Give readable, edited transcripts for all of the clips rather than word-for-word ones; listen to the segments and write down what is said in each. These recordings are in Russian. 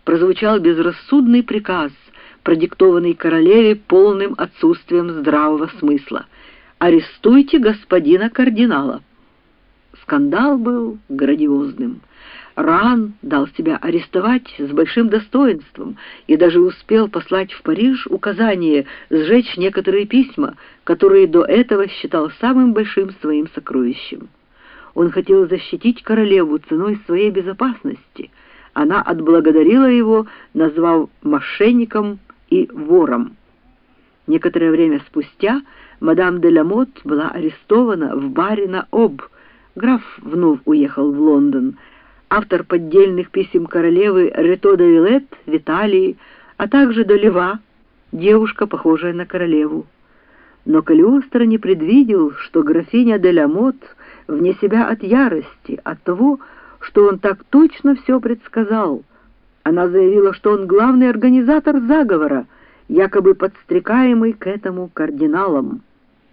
прозвучал безрассудный приказ, продиктованный королеве полным отсутствием здравого смысла: «Арестуйте господина кардинала». Скандал был грандиозным. Роан дал себя арестовать с большим достоинством и даже успел послать в Париж указание сжечь некоторые письма, которые до этого считал самым большим своим сокровищем. Он хотел защитить королеву ценой своей безопасности. Она отблагодарила его, назвав мошенником и вором. Некоторое время спустя мадам де ла Мот была арестована в баре на Об. Граф вновь уехал в Лондон. Автор поддельных писем королевы Рето де Вилет в Италии, а также Долева, девушка, похожая на королеву. Но Калиостро не предвидел, что графиня де ла Мот вне себя от ярости, от того, что он так точно все предсказал. Она заявила, что он главный организатор заговора, якобы подстрекаемый к этому кардиналом.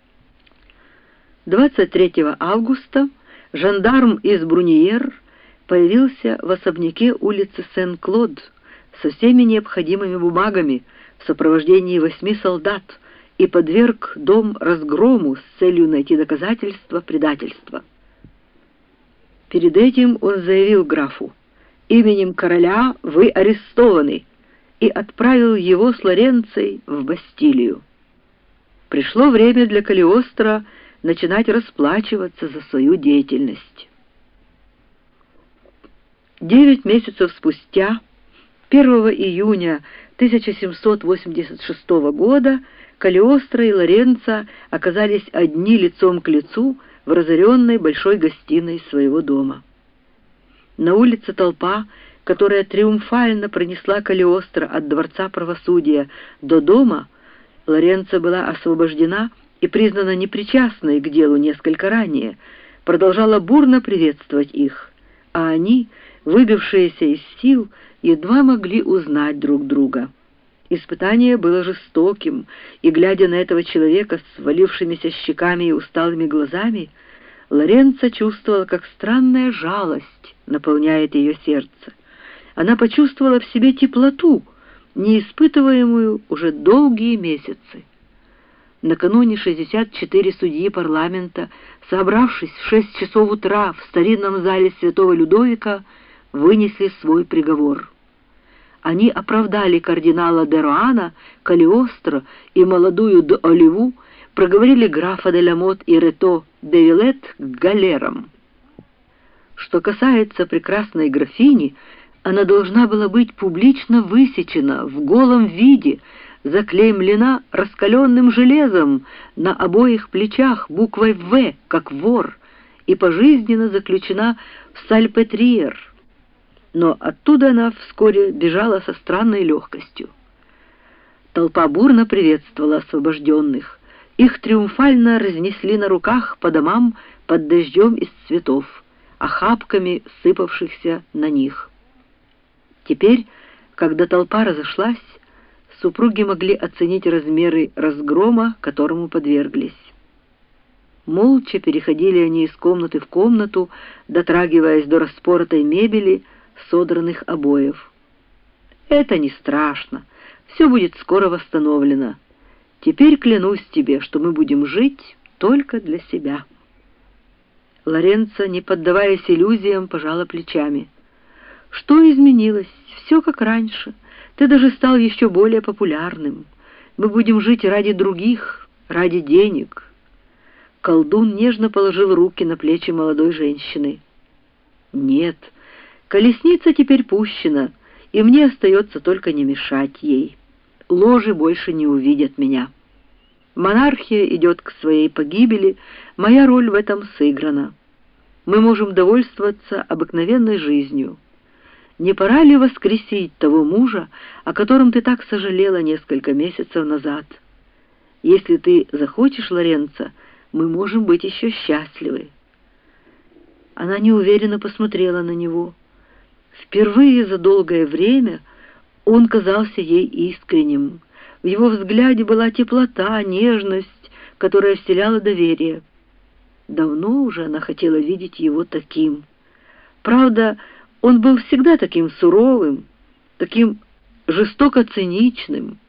23 августа жандарм из Бруньер появился в особняке улицы Сен-Клод со всеми необходимыми бумагами в сопровождении 8 солдат и подверг дом разгрому с целью найти доказательства предательства. Перед этим он заявил графу: «Именем короля вы арестованы», и отправил его с Лоренцией в Бастилию. Пришло время для Калиостро начинать расплачиваться за свою деятельность. 9 месяцев спустя, 1 июня 1786 года, Калиостро и Лоренцо оказались одни лицом к лицу в разоренной большой гостиной своего дома. На улице толпа, которая триумфально пронесла Калиостро от Дворца правосудия до дома. Лоренцо была освобождена и признана непричастной к делу несколько ранее, продолжала бурно приветствовать их, а они, выбившиеся из сил, едва могли узнать друг друга. Испытание было жестоким, и, глядя на этого человека с валившимися щеками и усталыми глазами, Лоренцо чувствовала, как странная жалость наполняет ее сердце. Она почувствовала в себе теплоту, не испытываемую уже долгие месяцы. Накануне 64 судьи парламента, собравшись в 6 часов утра в старинном зале Святого Людовика, вынесли свой приговор. Они оправдали кардинала де Роана, Калиостро и молодую д'Оливу, проговорили графа де ла Мот и Рето де Вилет к галерам. Что касается прекрасной графини, она должна была быть публично высечена в голом виде, заклеймлена раскаленным железом на обоих плечах буквой «В», как вор, и пожизненно заключена в Сальпетриер. Но оттуда она вскоре бежала со странной легкостью. Толпа бурно приветствовала освобожденных. Их триумфально разнесли на руках по домам под дождем из цветов, охапками сыпавшихся на них. Теперь, когда толпа разошлась, супруги могли оценить размеры разгрома, которому подверглись. Молча переходили они из комнаты в комнату, дотрагиваясь до распоротой мебели, содранных обоев. «Это не страшно, все будет скоро восстановлено. Теперь клянусь тебе, что мы будем жить только для себя». Лоренцо, не поддаваясь иллюзиям, пожала плечами. «Что изменилось? Все как раньше. Ты даже стал еще более популярным. Мы будем жить ради других, ради денег». Колдун нежно положил руки на плечи молодой женщины. «Нет, колесница теперь пущена, и мне остается только не мешать ей. Ложи больше не увидят меня. Монархия идет к своей погибели, моя роль в этом сыграна. Мы можем довольствоваться обыкновенной жизнью. Не пора ли воскресить того мужа, о котором ты так сожалела несколько месяцев назад? Если ты захочешь, Лоренцо, мы можем быть еще счастливы». Она неуверенно посмотрела на него. Впервые за долгое время он казался ей искренним. В его взгляде была теплота, нежность, которая вселяла доверие. Давно уже она хотела видеть его таким. Правда, он был всегда таким суровым, таким жестоко циничным,